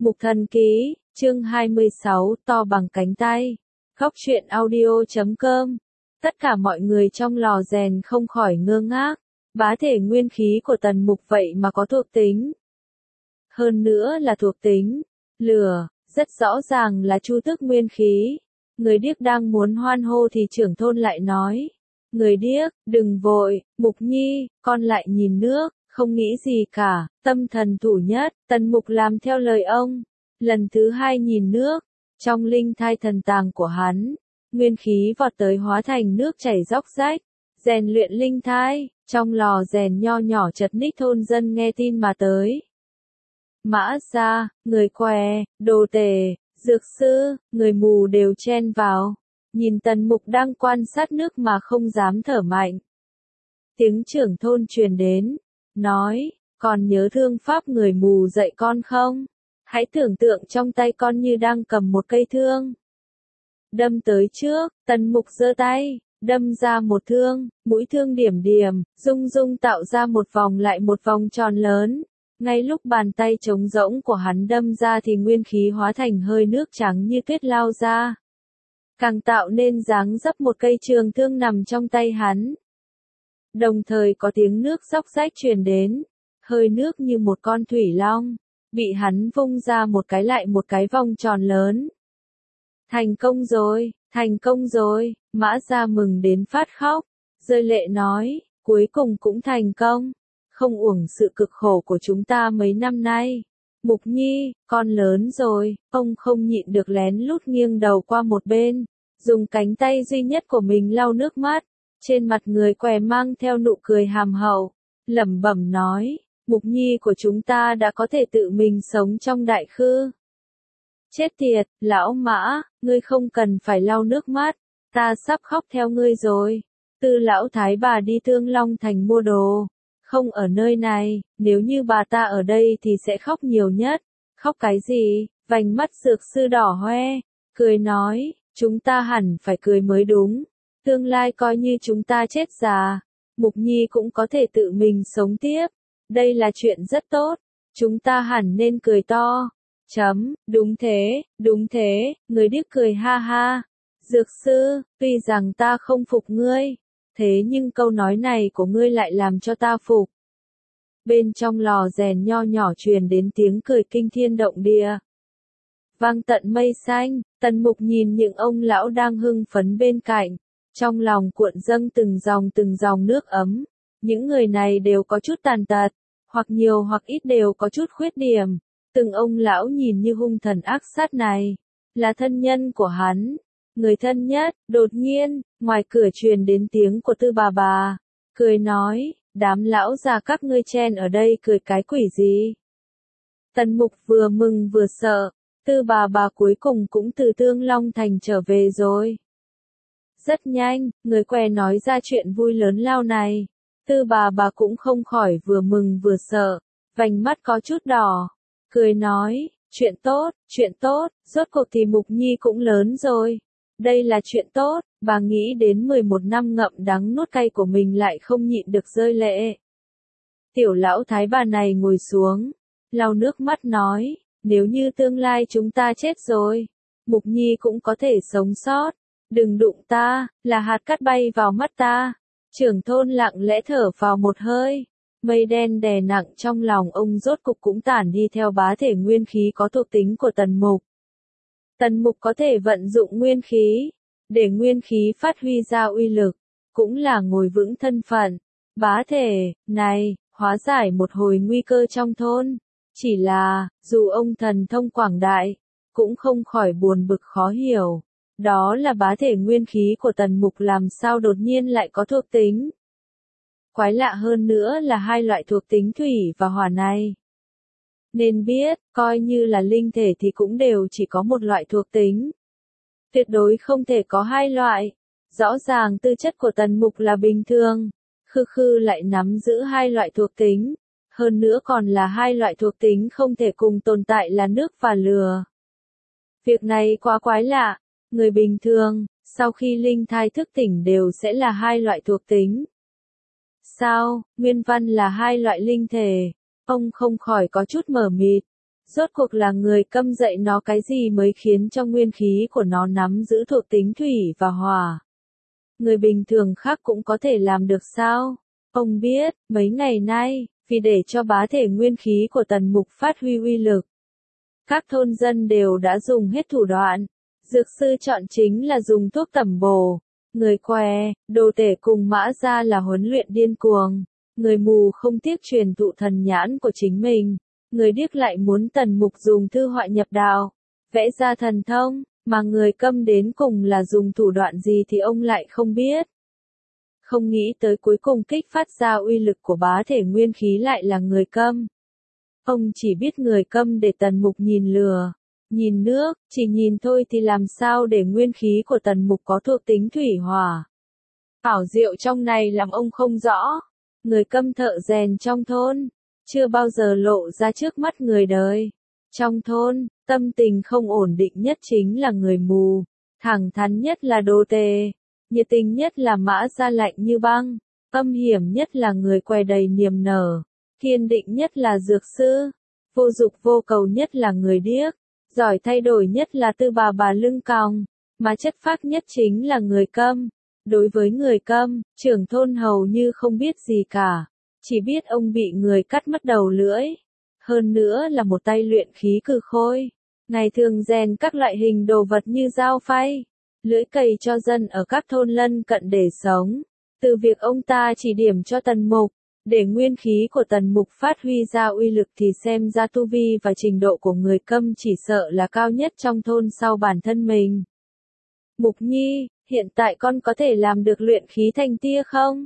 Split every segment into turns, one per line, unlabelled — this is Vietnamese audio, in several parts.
Mục Thần Ký, chương 26, to bằng cánh tay. Góc truyện audio.com. Tất cả mọi người trong lò rèn không khỏi ngơ ngác. Bá thể nguyên khí của Tần Mục vậy mà có thuộc tính. Hơn nữa là thuộc tính lửa, rất rõ ràng là chu tước nguyên khí. Người điếc đang muốn hoan hô thì trưởng thôn lại nói. Người điếc, đừng vội, Mục Nhi, con lại nhìn nước. Không nghĩ gì cả, tâm thần thủ nhất, Tần Mục làm theo lời ông. Lần thứ hai nhìn nước, trong linh thai thần tàng của hắn, nguyên khí vọt tới hóa thành nước chảy róc rách, rèn luyện linh thai, trong lò rèn nho nhỏ chật ních thôn dân nghe tin mà tới. Mã gia, người què, đồ tể, dược sư, người mù đều chen vào, nhìn Tần Mục đang quan sát nước mà không dám thở mạnh. Tiếng trưởng thôn truyền đến. Nói, còn nhớ thương pháp người mù dạy con không? Hãy tưởng tượng trong tay con như đang cầm một cây thương. Đâm tới trước, Tần Mục giơ tay, đâm ra một thương, mũi thương điểm điểm, rung rung tạo ra một vòng lại một vòng tròn lớn. Ngay lúc bàn tay trống rỗng của hắn đâm ra thì nguyên khí hóa thành hơi nước trắng như tuyết lao ra. Càng tạo nên dáng dấp một cây trường thương nằm trong tay hắn. Đồng thời có tiếng nước róc rách truyền đến, hơi nước như một con thủy long, bị hắn vung ra một cái lại một cái vòng tròn lớn. Thành công rồi, Mã Gia mừng đến phát khóc, rơi lệ nói, cuối cùng cũng thành công, không uổng sự cực khổ của chúng ta mấy năm nay. Mục Nhi, con lớn rồi, ông không nhịn được lén lút nghiêng đầu qua một bên, dùng cánh tay duy nhất của mình lau nước mắt. Trên mặt người què mang theo nụ cười hàm hậu, lẩm bẩm nói, Mục Nhi của chúng ta đã có thể tự mình sống trong đại khư. Chết tiệt, lão Mã, ngươi không cần phải lau nước mắt, ta sắp khóc theo ngươi rồi. Tư lão thái bà đi Thương Long Thành mua đồ, không ở nơi này, nếu như bà ta ở đây thì sẽ khóc nhiều nhất. Khóc cái gì? Vành mắt dược sư đỏ hoe, cười nói, chúng ta hẳn phải cười mới đúng. Tương lai coi như chúng ta chết già, Mục Nhi cũng có thể tự mình sống tiếp. Đây là chuyện rất tốt, chúng ta hẳn nên cười to. Đúng thế, người điếc cười ha ha. Dược sư, tuy rằng ta không phục ngươi, thế nhưng câu nói này của ngươi lại làm cho ta phục. Bên trong lò rèn nho nhỏ truyền đến tiếng cười kinh thiên động địa. Vang tận mây xanh, Tần Mục nhìn những ông lão đang hưng phấn bên cạnh. Trong lòng cuộn dâng từng dòng nước ấm, những người này đều có chút tàn tật, hoặc nhiều hoặc ít đều có chút khuyết điểm. Từng ông lão nhìn như hung thần ác sát này, là thân nhân của hắn, người thân nhất. Đột nhiên, ngoài cửa truyền đến tiếng của Tư bà, cười nói, đám lão già các ngươi chen ở đây cười cái quỷ gì? Tần Mục vừa mừng vừa sợ, Tư bà cuối cùng cũng từ Thương Long Thành trở về rồi. Rất nhanh, người què nói ra chuyện vui lớn lao này. Tư bà cũng không khỏi vừa mừng vừa sợ, vành mắt có chút đỏ, cười nói, chuyện tốt, rốt cuộc thì Mục Nhi cũng lớn rồi. Đây là chuyện tốt, bà nghĩ đến 11 năm ngậm đắng nuốt cay của mình lại không nhịn được rơi lệ. Tiểu lão thái bà này ngồi xuống, lau nước mắt nói, nếu như tương lai chúng ta chết rồi, Mục Nhi cũng có thể sống sót. Đừng đụng ta, là hạt cát bay vào mắt ta. Trưởng thôn lặng lẽ thở vào một hơi. Mây đen đè nặng trong lòng ông rốt cục cũng tản đi theo bá thể nguyên khí có thuộc tính của Tần Mục. Tần Mục có thể vận dụng nguyên khí, để nguyên khí phát huy ra uy lực, cũng là ngồi vững thân phận. Bá thể, này, hóa giải một hồi nguy cơ trong thôn. Chỉ là, dù ông thần thông quảng đại, cũng không khỏi buồn bực khó hiểu. Đó là bá thể nguyên khí của Tần Mục làm sao đột nhiên lại có thuộc tính. Quái lạ hơn nữa là hai loại thuộc tính thủy và hỏa này. Nên biết, coi như là linh thể thì cũng đều chỉ có một loại thuộc tính. Tuyệt đối không thể có hai loại. Rõ ràng tư chất của Tần Mục là bình thường. Khư lại nắm giữ hai loại thuộc tính. Hơn nữa còn là hai loại thuộc tính không thể cùng tồn tại là nước và lửa. Việc này quá quái lạ. Người bình thường, sau khi linh thai thức tỉnh đều sẽ là hai loại thuộc tính. Sao, nguyên văn là hai loại linh thể, ông không khỏi có chút mờ mịt. Rốt cuộc là người Câm dạy nó cái gì mới khiến cho nguyên khí của nó nắm giữ thuộc tính thủy và hỏa? Người bình thường khác cũng có thể làm được sao? Ông biết, mấy ngày nay, vì để cho bá thể nguyên khí của Tần Mục phát huy uy lực, các thôn dân đều đã dùng hết thủ đoạn. Dược sư chọn chính là dùng thuốc tẩm bổ. Người què, đồ tể cùng Mã Gia là huấn luyện điên cuồng. Người mù không tiếc truyền thụ thần nhãn của chính mình. Người điếc lại muốn Tần Mục dùng thư họa nhập đạo, vẽ ra thần thông, mà người Câm đến cùng là dùng thủ đoạn gì thì ông lại không biết. Không nghĩ tới cuối cùng kích phát ra uy lực của bá thể nguyên khí lại là người Câm. Ông chỉ biết người Câm để Tần Mục nhìn lừa, nhìn nước, chỉ nhìn thôi thì làm sao để nguyên khí của Tần Mục có thuộc tính thủy hỏa. Ảo diệu trong này làm ông không rõ. Người Câm thợ rèn trong thôn, chưa bao giờ lộ ra trước mắt người đời. Trong thôn, tâm tình không ổn định nhất chính là người mù, thẳng thắn nhất là đồ tề, nhiệt tình nhất là Mã Gia lạnh như băng, âm hiểm nhất là người què đầy niềm nở, kiên định nhất là dược sư, vô dục vô cầu nhất là người điếc, giỏi thay đổi nhất là Tư bà lưng còng, mà chất phác nhất chính là người Câm. Đối với người Câm, trưởng thôn hầu như không biết gì cả, chỉ biết ông bị người cắt mất đầu lưỡi. Hơn nữa là một tay luyện khí cừ khôi, ngày thường rèn các loại hình đồ vật như dao phay, lưỡi cày cho dân ở các thôn lân cận để sống. Từ việc ông ta chỉ điểm cho Tần Mục, để nguyên khí của Tần Mục phát huy ra uy lực thì xem ra tu vi và trình độ của người Câm chỉ sợ là cao nhất trong thôn sau bản thân mình. Mục Nhi, hiện tại con có thể làm được luyện khí thành tia không?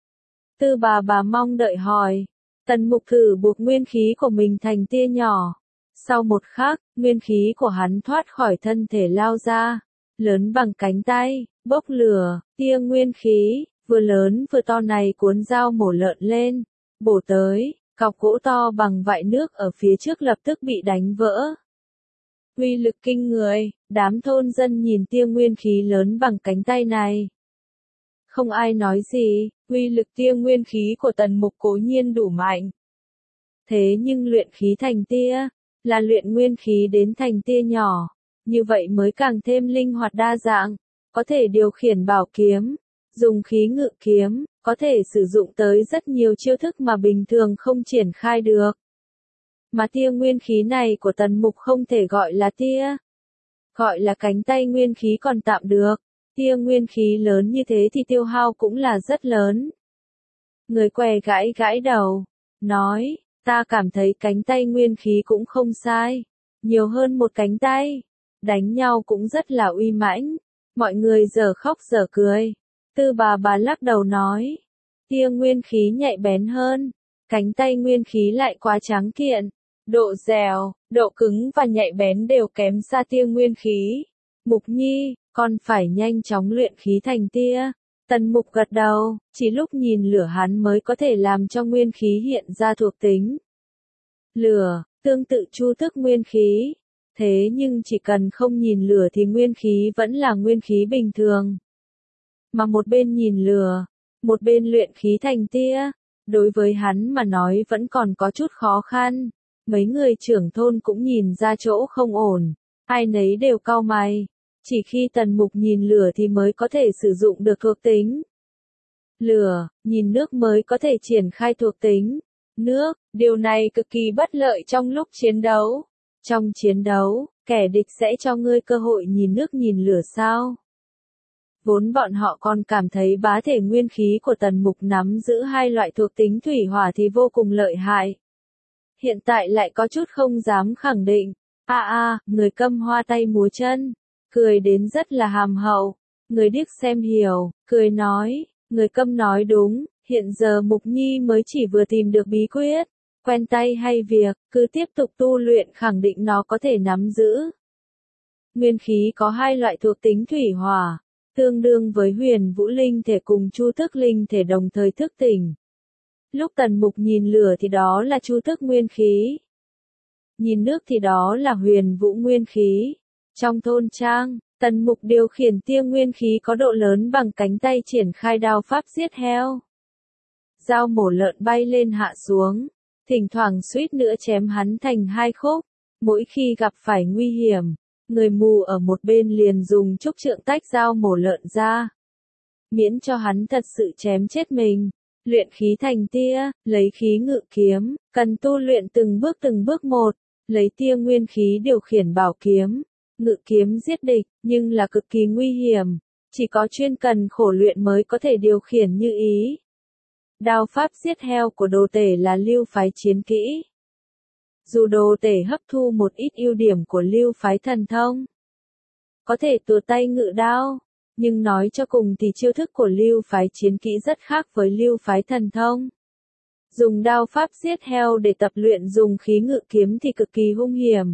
Tư bà mong đợi hỏi. Tần Mục thử buộc nguyên khí của mình thành tia nhỏ. Sau một khắc, nguyên khí của hắn thoát khỏi thân thể lao ra, lớn bằng cánh tay, bốc lửa, tia nguyên khí, vừa lớn vừa to này cuốn dao mổ lợn lên, bổ tới, cọc gỗ to bằng vại nước ở phía trước lập tức bị đánh vỡ. Uy lực kinh người, đám thôn dân nhìn tia nguyên khí lớn bằng cánh tay này. Không ai nói gì, uy lực tia nguyên khí của Tần Mục cố nhiên đủ mạnh. Thế nhưng luyện khí thành tia, là luyện nguyên khí đến thành tia nhỏ, như vậy mới càng thêm linh hoạt đa dạng, có thể điều khiển bảo kiếm, dùng khí ngự kiếm, có thể sử dụng tới rất nhiều chiêu thức mà bình thường không triển khai được. Mà tia nguyên khí này của Tần Mục không thể gọi là tia, gọi là cánh tay nguyên khí còn tạm được. Tia nguyên khí lớn như thế thì tiêu hao cũng là rất lớn. Người què gãi gãi đầu, nói, ta cảm thấy cánh tay nguyên khí cũng không sai, nhiều hơn một cánh tay, đánh nhau cũng rất là uy mãnh, mọi người giờ khóc giờ cười. Tư bà lắc đầu nói, tia nguyên khí nhạy bén hơn, cánh tay nguyên khí lại quá tráng kiện, độ dẻo, độ cứng và nhạy bén đều kém xa tia nguyên khí. Mục Nhi, con phải nhanh chóng luyện khí thành tia. Tần Mục gật đầu, chỉ lúc nhìn lửa hắn mới có thể làm cho nguyên khí hiện ra thuộc tính. Lửa, tương tự chu thức nguyên khí. Thế nhưng chỉ cần không nhìn lửa thì nguyên khí vẫn là nguyên khí bình thường. Mà một bên nhìn lửa, một bên luyện khí thành tia, đối với hắn mà nói vẫn còn có chút khó khăn. Mấy người trưởng thôn cũng nhìn ra chỗ không ổn, ai nấy đều cau mày. Chỉ khi Tần Mục nhìn lửa thì mới có thể sử dụng được thuộc tính. Lửa, nhìn nước mới có thể triển khai thuộc tính. Nước, điều này cực kỳ bất lợi trong lúc chiến đấu. Trong chiến đấu, kẻ địch sẽ cho ngươi cơ hội nhìn nước nhìn lửa sao? Vốn bọn họ còn cảm thấy bá thể nguyên khí của Tần Mục nắm giữ hai loại thuộc tính thủy hỏa thì vô cùng lợi hại. Hiện tại lại có chút không dám khẳng định. Người Câm hoa tay múa chân, cười đến rất là hàm hậu. Người điếc xem hiểu, cười nói, người Câm nói đúng, hiện giờ Mục Nhi mới chỉ vừa tìm được bí quyết, quen tay hay việc, cứ tiếp tục tu luyện khẳng định nó có thể nắm giữ. Nguyên khí có hai loại thuộc tính thủy hỏa, tương đương với huyền vũ linh thể cùng chu thức linh thể đồng thời thức tỉnh. Lúc Tần Mục nhìn lửa thì đó là chu thức nguyên khí. Nhìn nước thì đó là huyền vũ nguyên khí. Trong thôn trang, Tần Mục điều khiển tia nguyên khí có độ lớn bằng cánh tay triển khai đao pháp giết heo. Dao mổ lợn bay lên hạ xuống, thỉnh thoảng suýt nữa chém hắn thành hai khúc. Mỗi khi gặp phải nguy hiểm, người mù ở một bên liền dùng trúc trượng tách dao mổ lợn ra. Miễn cho hắn thật sự chém chết mình. Luyện khí thành tia, lấy khí ngự kiếm, cần tu luyện từng bước một, lấy tia nguyên khí điều khiển bảo kiếm, ngự kiếm giết địch, nhưng là cực kỳ nguy hiểm, chỉ có chuyên cần khổ luyện mới có thể điều khiển như ý. Đao pháp giết heo của đồ tể là lưu phái chiến kỹ. Dù đồ tể hấp thu một ít ưu điểm của lưu phái thần thông, có thể tùa tay ngự đao, nhưng nói cho cùng thì chiêu thức của lưu phái chiến kỹ rất khác với lưu phái thần thông. Dùng đao pháp giết heo để tập luyện dùng khí ngự kiếm thì cực kỳ hung hiểm.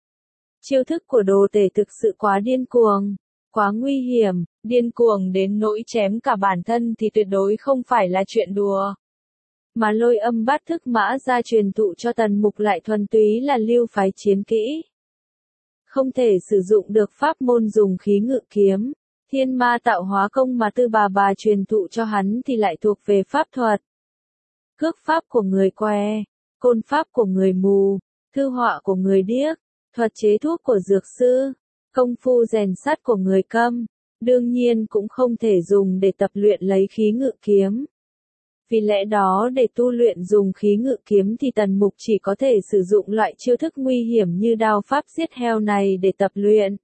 Chiêu thức của đồ tể thực sự quá điên cuồng, quá nguy hiểm, điên cuồng đến nỗi chém cả bản thân thì tuyệt đối không phải là chuyện đùa. Mà Lôi Âm Bát Thức Mã ra truyền thụ cho Tần Mục lại thuần túy là lưu phái chiến kỹ. Không thể sử dụng được pháp môn dùng khí ngự kiếm. Thiên Ma Tạo Hóa Công mà Tư bà truyền thụ cho hắn thì lại thuộc về pháp thuật. Cước pháp của người què, côn pháp của người mù, thư họa của người điếc, thuật chế thuốc của dược sư, công phu rèn sắt của người câm, đương nhiên cũng không thể dùng để tập luyện lấy khí ngự kiếm. Vì lẽ đó để tu luyện dùng khí ngự kiếm thì Tần Mục chỉ có thể sử dụng loại chiêu thức nguy hiểm như đao pháp giết heo này để tập luyện.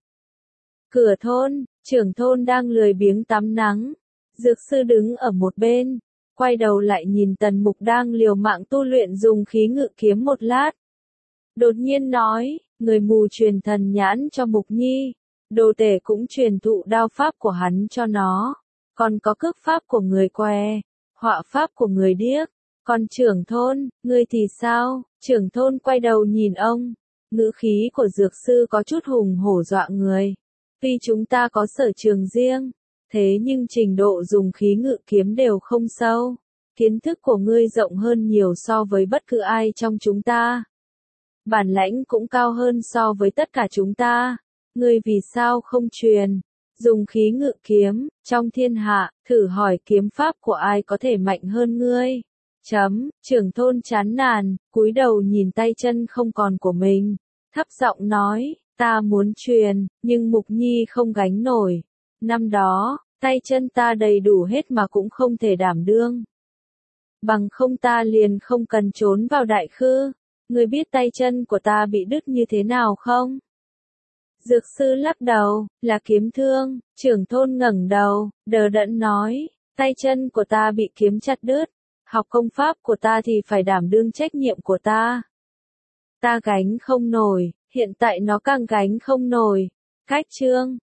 Cửa thôn, trưởng thôn đang lười biếng tắm nắng. Dược sư đứng ở một bên, quay đầu lại nhìn Tần Mục đang liều mạng tu luyện dùng khí ngự kiếm một lát. Đột nhiên nói, người mù truyền thần nhãn cho Mục Nhi, đồ tể cũng truyền thụ đao pháp của hắn cho nó, còn có cước pháp của người què, họa pháp của người điếc, còn trưởng thôn, ngươi thì sao? Trưởng thôn quay đầu nhìn ông, ngữ khí của dược sư có chút hùng hổ dọa người. Tuy chúng ta có sở trường riêng, thế nhưng trình độ dùng khí ngự kiếm đều không sâu. Kiến thức của ngươi rộng hơn nhiều so với bất cứ ai trong chúng ta. Bản lãnh cũng cao hơn so với tất cả chúng ta. Ngươi vì sao không truyền? Dùng khí ngự kiếm, trong thiên hạ, thử hỏi kiếm pháp của ai có thể mạnh hơn ngươi. Trưởng thôn chán nản, cúi đầu nhìn tay chân không còn của mình. Thấp giọng nói, ta muốn truyền, nhưng Mục Nhi không gánh nổi. Năm đó, tay chân ta đầy đủ hết mà cũng không thể đảm đương. Bằng không ta liền không cần trốn vào đại khư. Ngươi biết tay chân của ta bị đứt như thế nào không? Dược sư lắc đầu, là kiếm thương. Trưởng thôn ngẩng đầu, đờ đẫn nói, tay chân của ta bị kiếm chặt đứt. Học công pháp của ta thì phải đảm đương trách nhiệm của ta. Ta gánh không nổi, hiện tại nó càng gánh không nổi. Cách chương